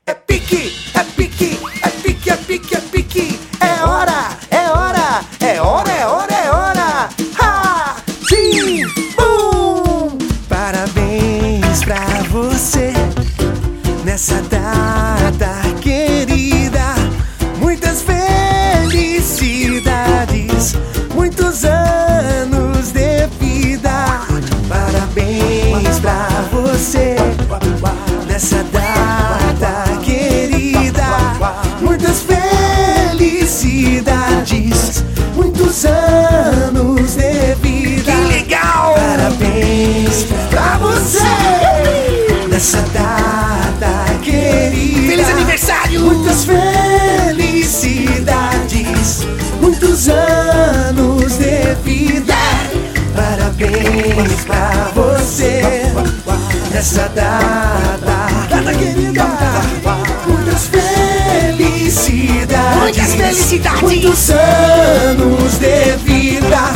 É pique, é pique, é pique, é pique, é pique. É hora, é hora, é hora, é hora, é hora. Ha! Tim, bum! Parabéns pra você nessa data querida. Muitas felicidades, muitos anos de vida. Parabéns pra você nessa data querida. Muitas felicidades, muitos anos de vida. Que legal! Parabéns pra você nessa data querida. Feliz aniversário! Muitas felicidades, muitos anos de vida. Parabéns pra você nessa data querida. Muitas felicidades, Muitas felicidades. muitos anos de vida.